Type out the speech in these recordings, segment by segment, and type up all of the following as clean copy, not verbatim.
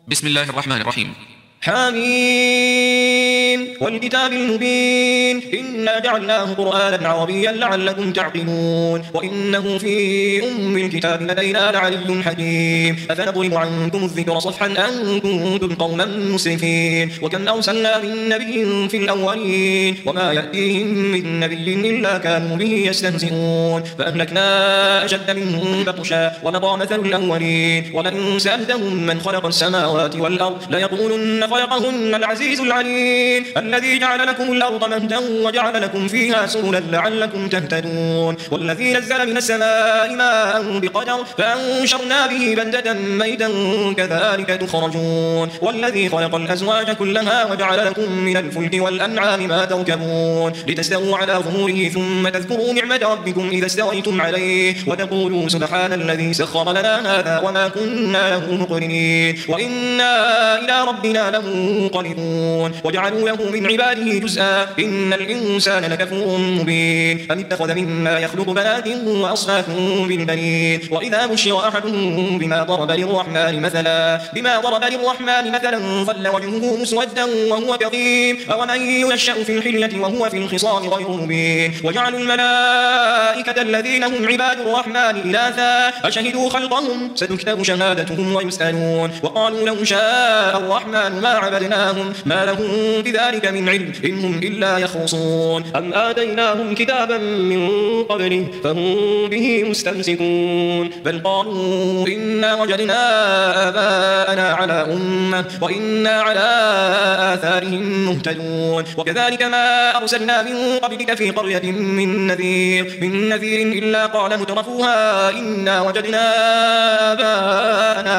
بسم الله الرحمن الرحيم. حميم والكتاب المبين إنا جعلناه قرآنا عربيا لعلكم تعقلون وإنه في الكتاب لدينا لعلي حكيم أفنضرب عنكم الذكر صفحا أن كنتم قوما مسرفين وكم أرسلنا من نبي في الأولين وما يأتيهم من نبي إلا كانوا به يستهزئون فأهلكنا أشد منهم بطشا ومضى مثل الأولين ولئن سألتهم من خلق السماوات والأرض ليقولن خلقهن العزيز العليم الذي جعل لكم الأرض مهدا وجعل لكم فيها سبلا لعلكم تهتدون والذي نزل من السماء ماء بقدر فأنشرنا به بلدة ميتا كذلك تخرجون والذي خلق الأزواج كلها وجعل لكم من الفلك والأنعام ما تركبون لتستووا على ظهوره ثم تذكروا نعمة ربكم إذا استويتم عليه وتقولوا سبحان الذي سخر لنا هذا وما كنا له مقرنين وإنا إلى ربنا لمنقلبون وجعلوا له من عباده جزءا إن الإنسان لكفور مبين أم اتخذ مما يخلق بنات وأصفاكم بالبنين وإذا بشر أحدهم بما ضرب للرحمن مثلا ظل وجهه مسودا وهو كظيم أومن ينشأ في الحلية وهو في الخصام غير مبين وجعلوا الملائكة الذين هم عباد الرحمن إناثا أشهدوا خلقهم ستكتب شهادتهم ويسألون وقالوا لو شاء الرحمن ما عبدناهم ما لهم بذلك من علم إن هم إلا يخرصون أم آتيناهم كتابا من قبله فهم به مستمسكون بل قالوا إنا وجدنا آباءنا على أمة وإنا على آثارهم مهتدون وكذلك ما أرسلنا من قبلك في قرية من نذير إلا قال مترفوها إنا وجدنا آباءنا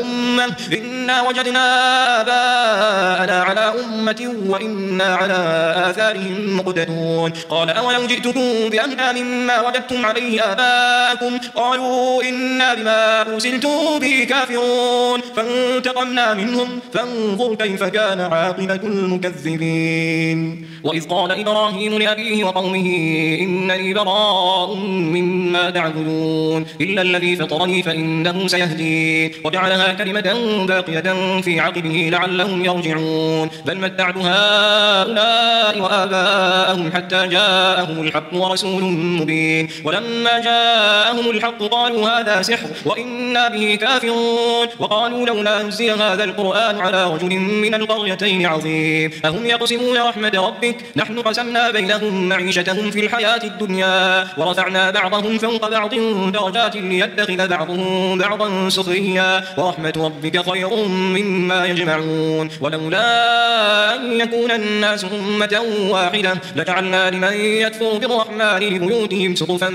على أمة وإنا على آثارهم مقتدون قال أولو جئتكم بأهدى مما وجدتم عليه آباءكم قالوا إنا بما أرسلتم به كافرون فانتقمنا منهم فانظر كيف كان عاقبة المكذبين وإذ قال إبراهيم لأبيه وقومه إنني براء مما تعبدون إلا الذي فطرني فإنه سيهدين وجعلها كلمة باقية في عقبه لعلهم يرجعون بل متعت هؤلاء وآباءهم حتى جاءهم الحق ورسول مبين ولما جاءهم الحق قالوا هذا سحر وإنا به كافرون وقالوا لولا نزل هذا القرآن على رجل من القريتين عظيم أهم يقسمون رحمة ربك نحن قسمنا بينهم معيشتهم في الحياة الدنيا ورفعنا بعضهم فوق بعض درجات ليتخذ بعضهم بعضا سخريا ورحمة ربك خير مما يجمعون ولولا أن يكون الناس أمة واحدة لجعلنا لمن يكفر بالرحمن لبيوتهم سقفا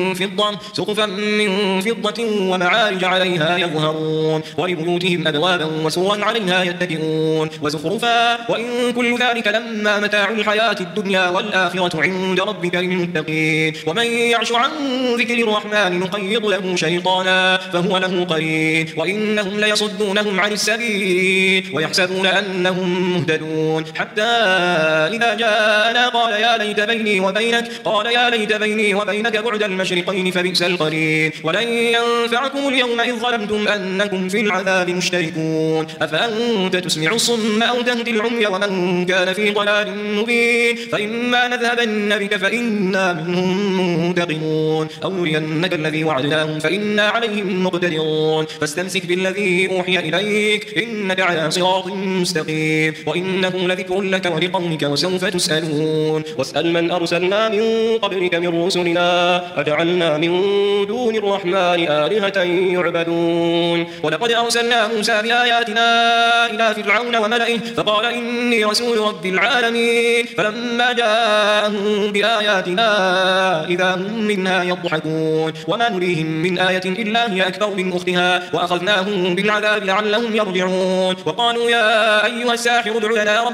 من فضة ومعارج عليها يظهرون ولبيوتهم أبوابا وسورا عليها يتكئون وزخرفا وإن كل ذلك لما متاع الحياة الدنيا والآخرة عند ربك للمتقين ومن يعش عن ذكر الرحمن نقيض له شيطانا فهو له قرين وإنهم ليصدونهم عن السبيل ويحسبون أنهم مهتدون حتى إذا جاءنا قال يا ليت بيني وبينك بعد المشرقين فبئس القرين ولن ينفعكم اليوم إذ ظلمتم أنكم في العذاب مشتركون أفأنت تسمع الصم أو تهدي العمي ومن كان في ضلال مبين فإما نذهبن بك فإنا منهم منتقمون أو نرينك الذي وعدناهم فإنا عليهم مقتدرون فاستمسك بالذي أوحي إليك إنك على صراط مستقيم وإنه لذكر لك ولقومك وسوف تسألون واسأل من أرسلنا من قبلك من رسلنا أجعلنا من دون الرحمن آلهة يعبدون ولقد أرسلنا موسى بآياتنا إلى فرعون وملئه فقال إني رسول رب العالمين فلما جاءهم بآياتنا إذا هم منها يضحكون وما نريهم من آية إلا هي أكبر من أختها وأخذناهم بالعذاب لعلهم يرجعون وقالوا يا أيها الساحر ادع لنا ربك بما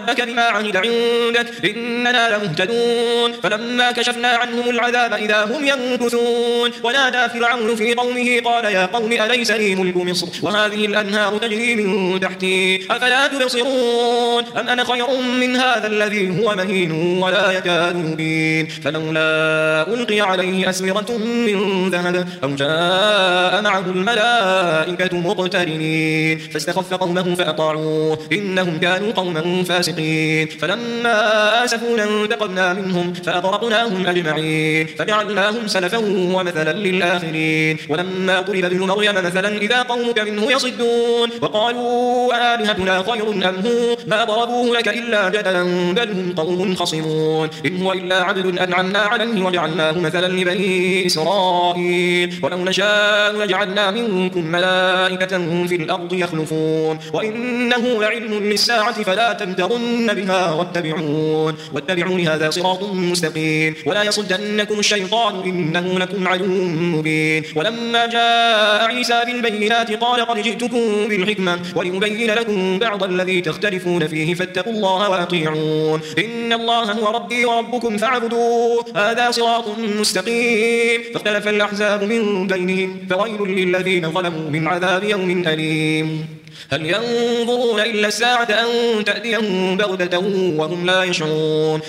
عهد عندك إننا لمهتدون فلما كشفنا عنهم العذاب إذا هم ينكثون ونادى فرعون في قومه قال يا قوم أليس لي ملك مصر وهذه الأنهار تجري من تحتي أفلا تبصرون أم أنا خير من هذا الذي هو مهين ولا يكاد يبين فلولا ألقي عليه أسورة من ذهب أو جاء معه الملائكة مقترنين فاستخف قومه فأطاعوه إنهم كانوا قوما فاسقين فلما آسفونا انتقمنا منهم فأغرقناهم أجمعين فجعلناهم سلفا ومثلا للآخرين ولما ضرب ابن مريم مثلا إذا قومك منه يصدون وقالوا آلهتنا خير أم هو ما ضربوه لك إلا جدلا بل هم قوم خصمون إن هو إلا عبد أنعمنا عليه وجعلناه مثلا لبني إسرائيل ولو نشاء لجعلنا منكم ملائكة في الأرض يخلفون وإنه لعلم للساعة فلا تمترن بها واتبعون هذا صراط مستقيم ولا يصدنكم الشيطان إنه لكم عدو مبين ولما جاء عيسى بالبينات قال قد جئتكم بالحكمة ولأبين لكم بعض الذي تختلفون فيه فاتقوا الله وأطيعون إن الله هو ربي وربكم فاعبدوه هذا صراط مستقيم فاختلف الأحزاب من بينهم فويل للذين ظلموا من عذاب يوم أليم هل ينظرون إلا الساعة أن تأتيهم بغتة وهم لا يشعرون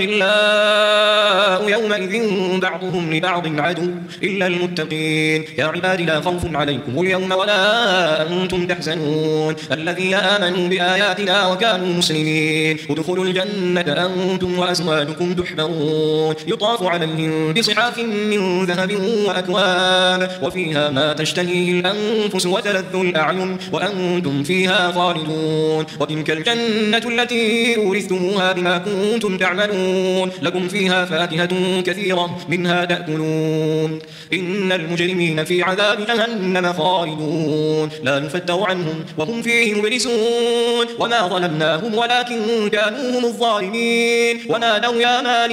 الأخلاء يومئذ بعضهم لبعض عدو إلا المتقين يا عباد لا خوف عليكم اليوم ولا أنتم تحزنون الذين آمنوا بآياتنا وكانوا مسلمين ادخلوا الجنة أنتم وأزواجكم تحبرون يطاف عليهم بصحاف من ذهب وأكواب وفيها ما تشتهيه الأنفس وتلذ الأعين وأنتم فيها خالدون وتلك الجنة التي أورثتموها بما كنتم تعملون لكم فيها فاكهة كثيرة منها تأكلون إن المجرمين في عذاب جهنم خالدون لا يفتر عنهم وهم فيه مبلسون وما ظلمناهم ولكن كانوا هم الظالمين ونادوا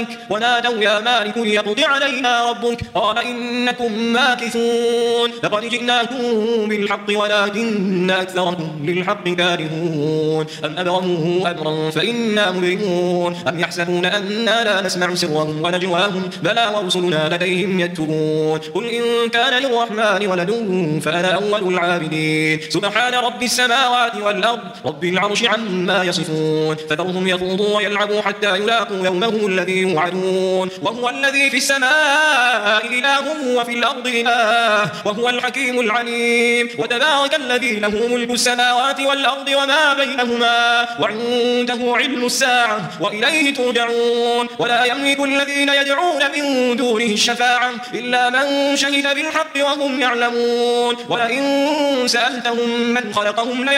يا مالك ليقضي علينا ربك قال إنكم ماكثون لقد جئناكم بالحق ولكن أكثركم للحق كارهون أم أبرموا أمرا فإنا مبرمون أم يحسبون أننا لا نسمع سرهم ونجواهم بلى ورسلنا لديهم يكتبون قل إن كان للرحمن ولد فأنا أول العابدين سبحان رب السماوات والأرض رب العرش عما يصفون فذرهم يخوضوا ويلعبوا حتى يلاقوا يومهم الذي يوعدون وهو الذي في السماء إله وفي الأرض إله وهو الحكيم العليم وتبارك الذي له ملك السماوات والأرض وما بينهما وعنده علم الساعة وإليه ترجعون ولا يملك الذين يدعون من دونه الشفاعة إلا من شهد بالحق وهم يعلمون ولئن سألتهم من خلقهم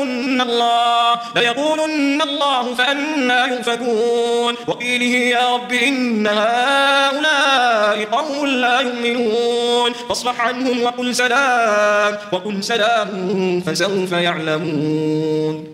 ليقولن الله فأنا يؤفكون وقيله يا رب إن هؤلاء قوم لا يؤمنون فاصفح عنهم وقل سلام فسوف يعلمون